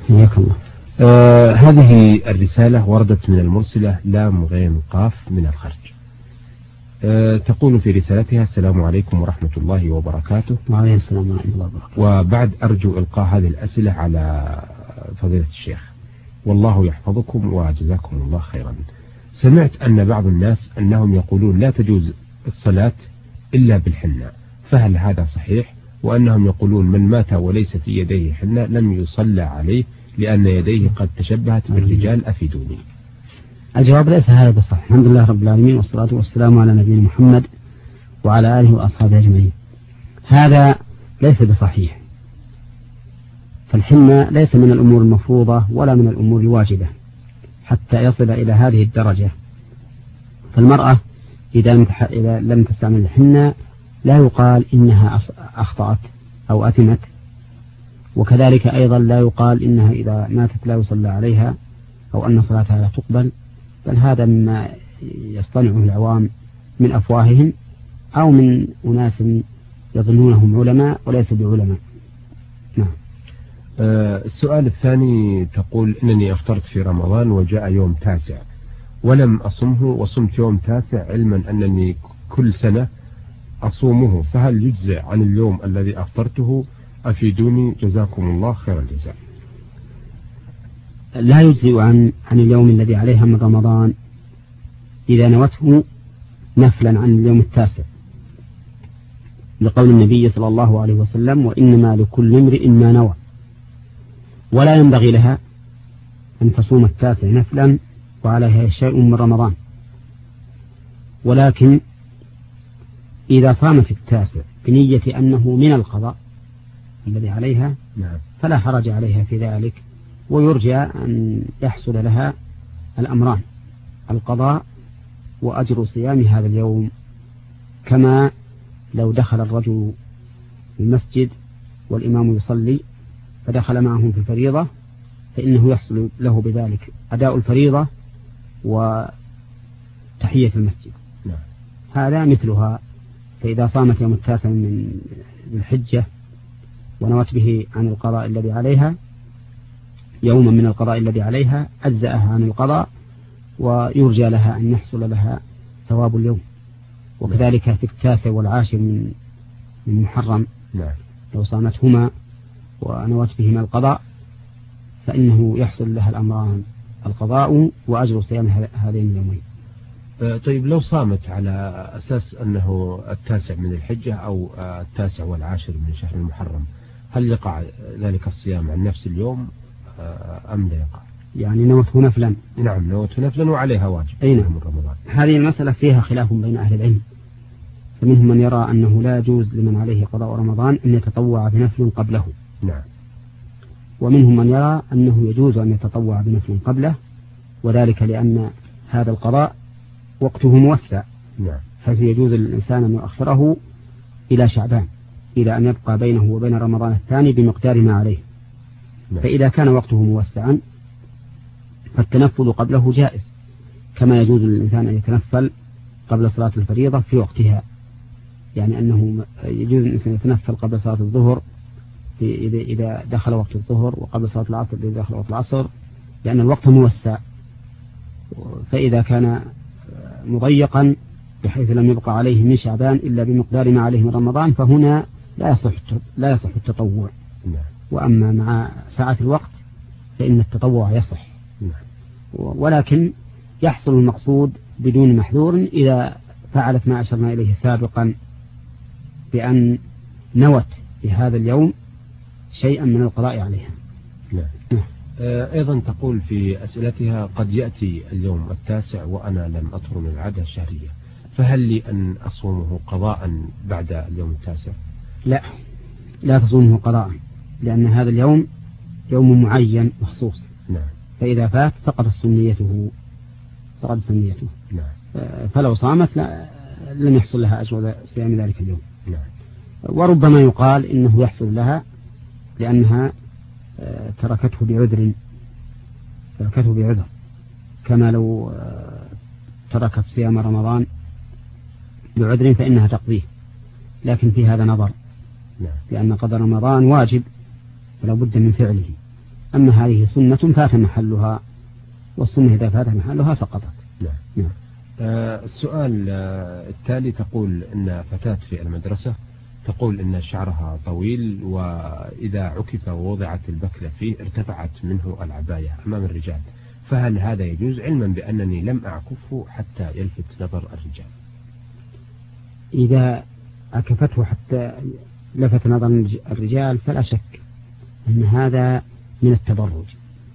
حياك الله. هذه الرسالة وردت من المرسلة لام غين قاف من الخرج. تقول في رسالتها: السلام عليكم ورحمة الله وبركاته. وعليكم السلام ورحمة الله وبركاته. وبعد أرجو إلقاء هذه الأسئلة على فضيلة الشيخ، والله يحفظكم وجزاكم الله خيرا. سمعت أن بعض الناس أنهم يقولون لا تجوز الصلاة إلا بالحنة، فهل هذا صحيح؟ وأنهم يقولون من مات وليس في يديه حنة لم يصلى عليه لأن يديه قد تشبهت بالرجال، أفيدوني. الجواب: ليس هذا بصحيح. الحمد لله رب العالمين، والصلاة والسلام على نبينا محمد وعلى آله وأصحابه أجمعين. هذا ليس بصحيح، فالحنة ليس من الأمور المفروضة ولا من الأمور الواجبة حتى يصل إلى هذه الدرجة. فالمرأة إذا لم تستعمل الحنة لا يقال إنها أخطأت أو أثمت، وكذلك أيضا لا يقال إنها إذا ماتت لا يصلى عليها أو أن صلاتها لا تقبل، بل هذا مما يصطنعه العوام من أفواههم أو من أناس يظنونهم علماء وليس بعلماء. نعم. السؤال الثاني تقول: إنني أفطرت في رمضان وجاء يوم 9 ولم أصمه وصمت يوم 9 علما أنني كل سنة أصومه، فهل يجزئ عن اليوم الذي أفطرته؟ أفيدوني جزاكم الله خير الجزاء. لا يجزئ عن اليوم الذي عليها من رمضان إذا نوته نفلا عن اليوم 9، لقول النبي صلى الله عليه وسلم: وإنما لكل امرئ ما نوى. ولا ينبغي لها أن تصوم 9 نفلا وعليها شيء من رمضان، ولكن إذا صامت 9 بنية أنه من القضاء الذي عليها فلا حرج عليها في ذلك، ويرجى أن يحصل لها الأمران: القضاء وأجر صيام هذا اليوم، كما لو دخل الرجل المسجد والإمام يصلي فدخل معهم في الفريضة فإنه يحصل له بذلك أداء الفريضة وتحية المسجد. هذا مثلها. فإذا صامت يوم 9 من الحجة ونوت به عن القضاء الذي عليها يوما من القضاء الذي عليها أجزأها عن القضاء، ويرجى لها أن يحصل لها ثواب اليوم. وكذلك في 9 والعاشر من محرم لو صامتهما ونوت بهما القضاء فإنه يحصل لها الأمران: القضاء وأجر صيام هذين اليومين. طيب لو صامت على أساس أنه 9 من الحجة أو 9 والعاشر من شهر المحرم، هل يقع ذلك الصيام عن نفس اليوم أم لا يقع؟ يعني نوته نفلا. نعم، نوته نفلا وعليها واجب من رمضان. هذه المسألة فيها خلاف بين أهل العلم، فمنهم من يرى أنه لا يجوز لمن عليه قضاء رمضان أن يتطوع بنفل قبله. نعم. ومنهم من يرى أنه يجوز أن يتطوع بنفل قبله، وذلك لأن هذا القضاء وقته موسع. نعم. فيجوز للإنسان أن يؤخره إلى شعبان، إلى أن يبقى بينه وبين رمضان الثاني بمقدار ما عليه. نعم. فإذا كان وقته موسعا فالتنفل قبله جائز، كما يجوز للإنسان أن يتنفل قبل صلاة الفريضة في وقتها، يعني أنه يجوز للإنسان يتنفل قبل صلاة الظهر إذا دخل وقت الظهر، وقبل صلاة العصر إذا دخل وقت العصر، لأن الوقت موسع. فإذا كان مضيقا بحيث لم يبقى عليه من شعبان إلا بمقدار ما عليه من رمضان فهنا لا يصح التطوع. وأما مع ساعة الوقت فإن التطوع يصح، ولكن يحصل المقصود بدون محذور إذا فعلت ما أشرنا إليه سابقا بأن نوت في هذا اليوم شيئا من القضاء عليها. أيضا تقول في أسئلتها: قد يأتي اليوم 9 وأنا لم أطرم العادة الشهرية، فهل لي أن أصومه قضاء بعد اليوم 9؟ لا تصومه قضاء، لأن هذا اليوم يوم معين مخصوص. نعم. فإذا فات سقطت سنيته. نعم. فلو صامت لم يحصل لها أجر صيام ذلك اليوم. نعم. وربما يقال إنه يحصل لها لأنها تركته بعذر، كما لو تركت صيام رمضان بعذر فإنها تقضيه، لكن في هذا نظر، لأن قضاء رمضان واجب فلا بد من فعله. أما هذه سنة فات محلها، والسنة إذا فات محلها سقطت. نعم. السؤال التالي تقول أن فتاة في المدرسة تقول أن شعرها طويل، وإذا عكف ووضعت البكلة فيه ارتفعت منه العباية أمام الرجال، فهل هذا يجوز، علما بأنني لم أعكفه حتى يلفت نظر الرجال؟ إذا عكفته حتى لفت نظر الرجال فلا شك أن هذا من التبرج،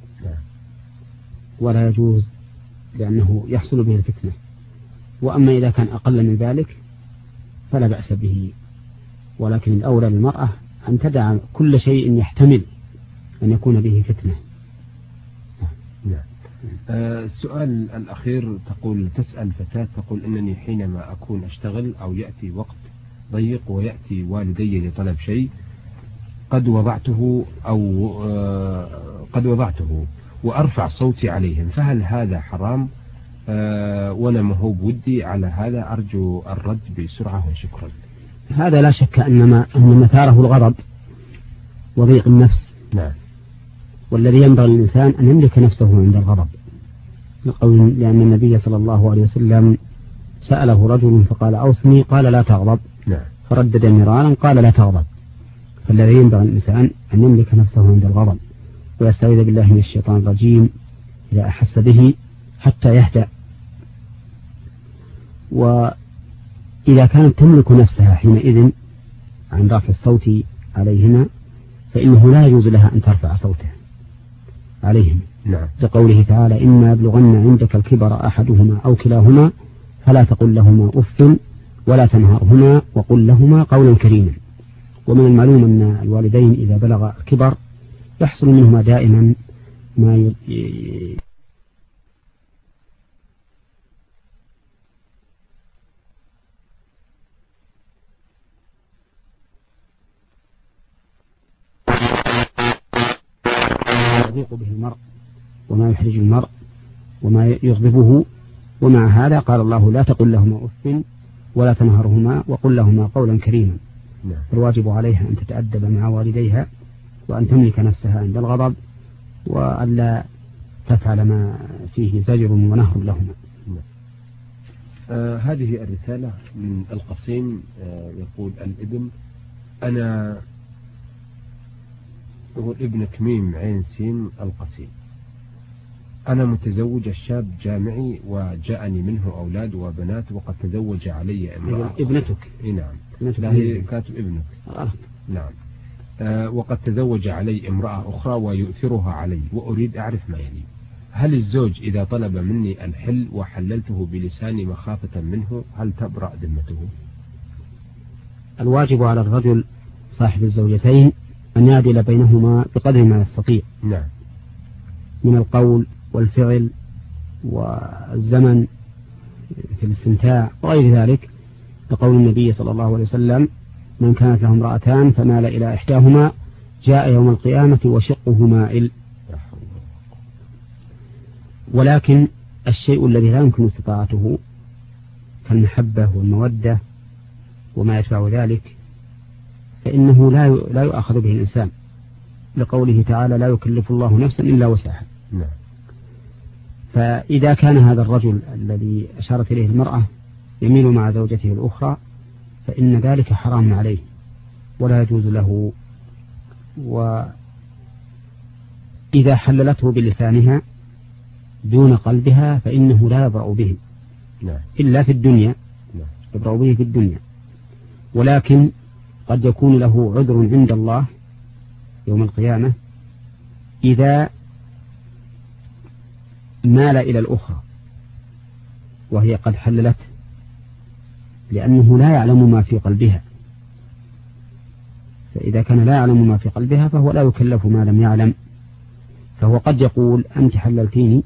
ولا يجوز لأنه يحصل به الفتنة. وأما إذا كان أقل من ذلك فلا بأس به، ولكن الأولى للمرأة أن تدع كل شيء يحتمل أن يكون به فتنة. نعم. السؤال الأخير تسأل فتاة تقول إنني حينما أكون أشتغل أو يأتي وقت ضيق ويأتي والدي لطلب شيء قد وضعته وأرفع صوتي عليهم، فهل هذا حرام؟ وأنا مهوب ودي على هذا، أرجو الرد بسرعة وشكرا. هذا لا شك أن مثاره الغضب وضيق النفس. نعم. والذي ينبغي للإنسان أن يملك نفسه عند الغضب، لأن النبي صلى الله عليه وسلم سأله رجل فقال أوصني، قال لا تغضب. نعم. فردد مرارا قال لا تغضب. فالذي ينبغي للإنسان أن يملك نفسه عند الغضب ويستعيذ بالله من الشيطان الرجيم إذا أحس به حتى يهدأ. وإذا كانت تملك نفسها حينئذ عن رفع الصوت عليهما فإنه لا يجوز لها أن ترفع صوتها عليهم. نعم. لقوله تعالى إما يبلغن عندك الكبر أحدهما أو كلاهما فلا تقل لهما أف ولا تنهرهما وقل لهما قولا كريما. ومن المعلوم أن الوالدين إذا بلغ الكبر يحصل منهما دائما ما يضيق به المرء وما يحرج المرء وما يغضبه. ومع هذا قال الله لا تقل لهما أف ولا تنهرهما وقل لهما قولا كريما. الواجب عليها أن تتأدب مع والديها وأن تملك نفسها عند الغضب وألا تفعل ما فيه زجر ونهر لهما. هذه الرسالة من القصيم. يقول الابن أنا هو ابن كميم عين سين القصيم. أنا متزوج الشاب جامعي وجاءني منه أولاد وبنات وقد تزوج علي امرأة. ابنتك؟ نعم. لا هي كاتب ابنك. نعم. وقد تزوج علي امرأة أخرى ويؤثرها علي وأريد أعرف ما يلي. هل الزوج إذا طلب مني الحل وحللته بلساني مخافة منه هل تبرأ ذمته؟ الواجب على الرجل صاحب الزوجتين أن يعدل بينهما بقدر ما يستطيع. نعم. من القول والفعل والزمن في الاستمتاع وغير ذلك، لقول النبي صلى الله عليه وسلم من كانت له امرأتان فمال إلى إحداهما جاء يوم القيامة وشقه مائل. ولكن الشيء الذي لا يمكن استطاعته كالمحبة والمودة وما يتبع ذلك فإنه لا يؤخذ به الإنسان، لقوله تعالى لا يكلف الله نفسا إلا وسعها. فإذا كان هذا الرجل الذي أشارت إليه المرأة يميل مع زوجته الأخرى فإن ذلك حرام عليه ولا يجوز له. وإذا حللته بلسانها دون قلبها فإنه لا يبرأ به إلا في الدنيا، يبرأ به في الدنيا. ولكن قد يكون له عذر عند الله يوم القيامة إذا مال إلى الأخرى وهي قد حللت، لأنه لا يعلم ما في قلبها. فإذا كان لا يعلم ما في قلبها فهو لا يكلف ما لم يعلم. فهو قد يقول أنت حللتيني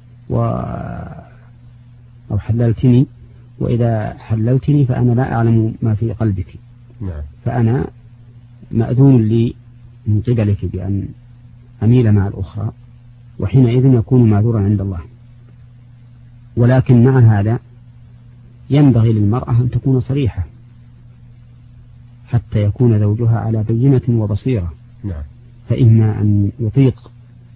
أو حللتني، وإذا حللتني فأنا لا أعلم ما في قلبك. فأنا مأذون لي من قبلك بأن أميل مع الأخرى، وحينئذ يكون معذورا عند الله. ولكن مع هذا ينبغي للمرأة أن تكون صريحة حتى يكون زوجها على بينة وبصيرة. فإما أن يطيق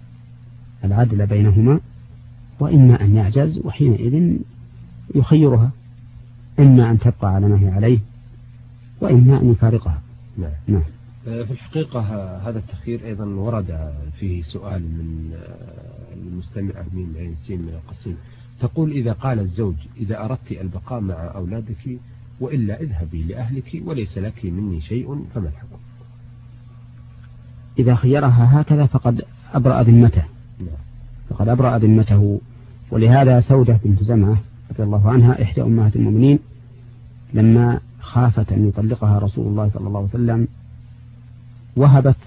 العدل بينهما، وإما أن يعجز، وحينئذ يخيرها، إما أن تبقى على ما هي عليه وإما أن يفارقها. نعم. في الحقيقة هذا التخيير أيضا ورد فيه سؤال من المستمعة من عين سين من القصيم، تقول: إذا قال الزوج: إذا أردت البقاء مع أولادك وإلا اذهبي لأهلك وليس لك مني شيء، فما الحكم؟ إذا خيرها هكذا فقد أبرأ ذمته. فقد أبرأ ذمته. ولهذا سودة بنت زمعة رضي الله عنها إحدى أمهات المؤمنين لما خافت أن يطلقها رسول الله صلى الله عليه وسلم وهبت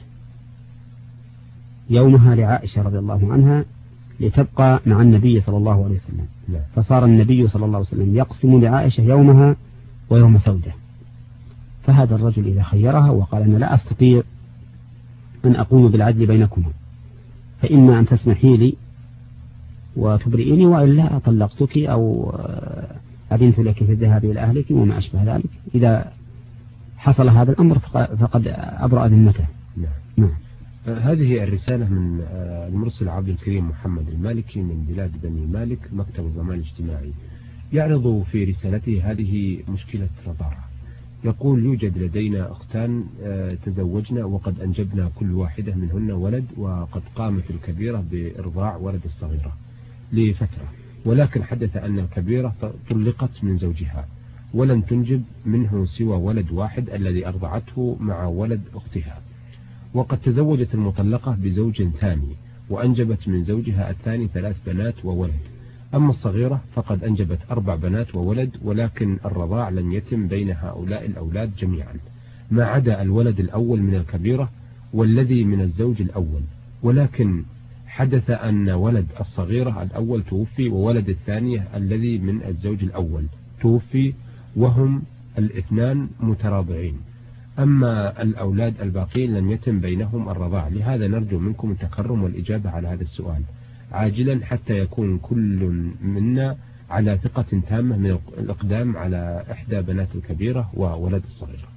يومها لعائشة رضي الله عنها لتبقى مع النبي صلى الله عليه وسلم. فصار النبي صلى الله عليه وسلم يقسم لعائشة يومها ويوم سودة. فهذا الرجل إذا خيرها وقال: أنا لا أستطيع أن أقوم بالعدل بينكما، فإما أن تسمحي لي وتبرئيني وإلا طلقتك أو أذنت لك في الذهاب إلى أهلك وما أشبه ذلك، إذا حصل هذا الأمر فقد أبرأ ذمته. نعم. هذه الرسالة من المرسل عبد الكريم محمد المالكي من بلاد بني مالك، مكتب الضمان الاجتماعي، يعرض في رسالته هذه مشكلة رضاعة. يقول: يوجد لدينا أختان تزوجنا وقد أنجبنا كل واحدة منهن ولد، وقد قامت الكبيرة بإرضاع ولد الصغيرة لفترة، ولكن حدث أن الكبيرة طلقت من زوجها ولم تنجب منه سوى ولد واحد الذي أرضعته مع ولد أختها، وقد تزوجت المطلقة بزوج ثاني وأنجبت من زوجها الثاني 3 بنات وولد. أما الصغيرة فقد أنجبت 4 بنات وولد، ولكن الرضاع لم يتم بين هؤلاء الأولاد جميعا ما عدا الولد الأول من الكبيرة والذي من الزوج الأول، ولكن حدث أن ولد الصغيرة الأول توفي وولد الثانية الذي من الزوج الأول توفي، وهم الاثنان متراضعين. أما الأولاد الباقين لم يتم بينهم الرضاع. لهذا نرجو منكم التكرم والإجابة على هذا السؤال عاجلا حتى يكون كل منا على ثقة تامة من الإقدام على إحدى بنات الكبيرة وولد الصغيرة.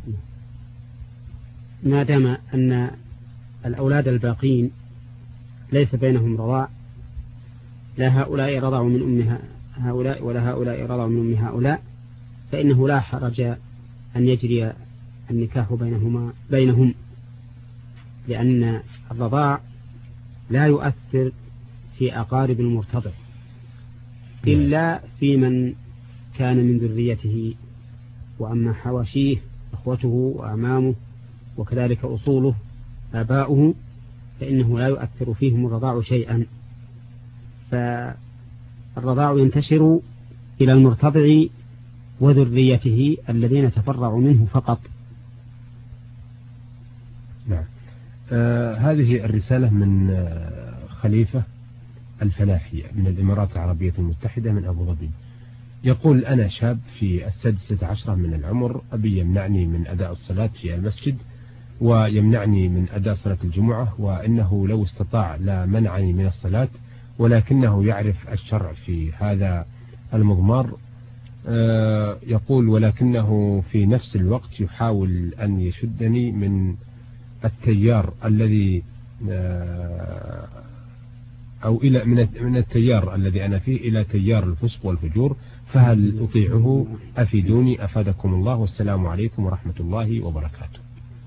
ما دام أن الأولاد الباقين ليس بينهم رضاع، لا هؤلاء رضعوا من أم هؤلاء ولا هؤلاء رضعوا من أم هؤلاء، فإنه لا حرج أن يجري النكاح بينهم، لأن الرضاع لا يؤثر في أقارب المرتضع إلا في من كان من ذريته، وأما حواشيه أخوته وأعمامه وكذلك أصوله آباؤه فإنه لا يؤثر فيهم الرضاع شيئا. فالرضاع ينتشر إلى المرتضع وذريته الذين تفرعوا منه فقط. نعم. هذه الرسالة من خليفة الفلاحي من الإمارات العربية المتحدة من أبو ظبي، يقول: أنا شاب في 16 من العمر، أبي يمنعني من أداء الصلاة في المسجد ويمنعني من أداء صلاة الجمعة، وإنه لو استطاع لا منعني من الصلاة، ولكنه يعرف الشرع في هذا المضمار. يقول: ولكنه في نفس الوقت يحاول أن يشدني من التيار الذي أو إلى من التيار الذي أنا فيه إلى تيار الفسق والفجور، فهل أطيعه؟ أفيدوني أفادكم الله، والسلام عليكم ورحمة الله وبركاته.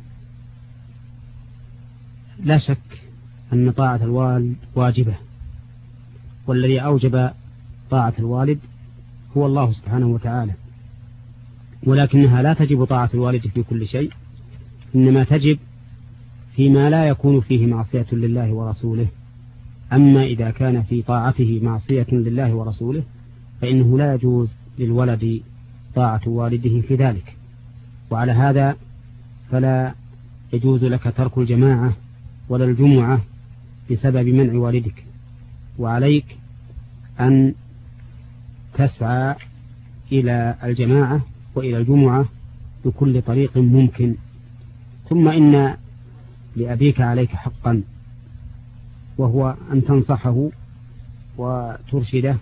لا شك أن طاعة الوالد واجبة، والذي أوجب طاعة الوالد هو الله سبحانه وتعالى، ولكنها لا تجب طاعة الوالد في كل شيء، إنما تجب فيما لا يكون فيه معصية لله ورسوله. أما إذا كان في طاعته معصية لله ورسوله فإنه لا يجوز للولد طاعة والده في ذلك، وعلى هذا فلا يجوز لك ترك الجماعة ولا الجمعة بسبب منع والدك، وعليك أن تسعى إلى الجماعة وإلى الجمعة بكل طريق ممكن. ثم إن لأبيك عليك حقا، وهو أن تنصحه وترشده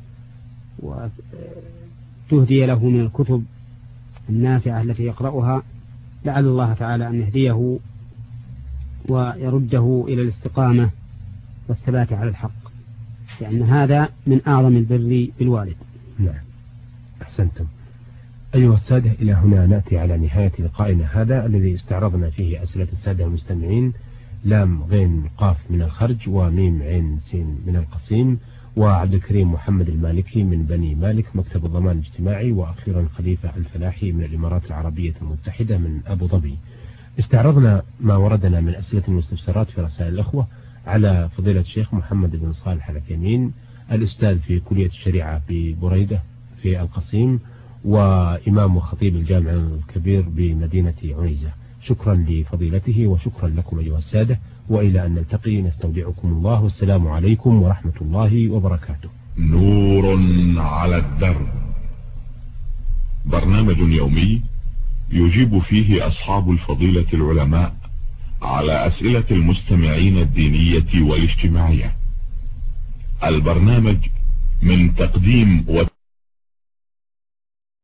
وتهدي له من الكتب النافعة التي يقرأها، لعل الله تعالى أن يهديه ويرده إلى الاستقامة والثبات على الحق، لأن هذا من أعظم البر بالوالد. نعم، أحسنتم. أيها السادة، إلى هنا نأتي على نهاية لقائنا هذا الذي استعرضنا فيه أسئلة السادة المستمعين. لام غين قاف من الخرج، وميم عين سين من القصيم، وعبد الكريم محمد المالكي من بني مالك مكتب الضمان الاجتماعي، وأخيرا خليفة الفلاحي من الإمارات العربية المتحدة من أبو ظبي. استعرضنا ما وردنا من أسئلة واستفسارات في رسائل الأخوة على فضيلة الشيخ محمد بن صالح العثيمين، الأستاذ في كلية الشريعة ببريدة في القصيم، وإمام وخطيب الجامع الكبير بمدينة عنيزة. شكرا لفضيلته وشكرا لكم أيها السادة، وإلى أن نلتقي نستودعكم الله، والسلام عليكم ورحمة الله وبركاته. نور على الدرب، برنامج يومي يجيب فيه أصحاب الفضيلة العلماء على أسئلة المستمعين الدينية والاجتماعية. البرنامج من تقديم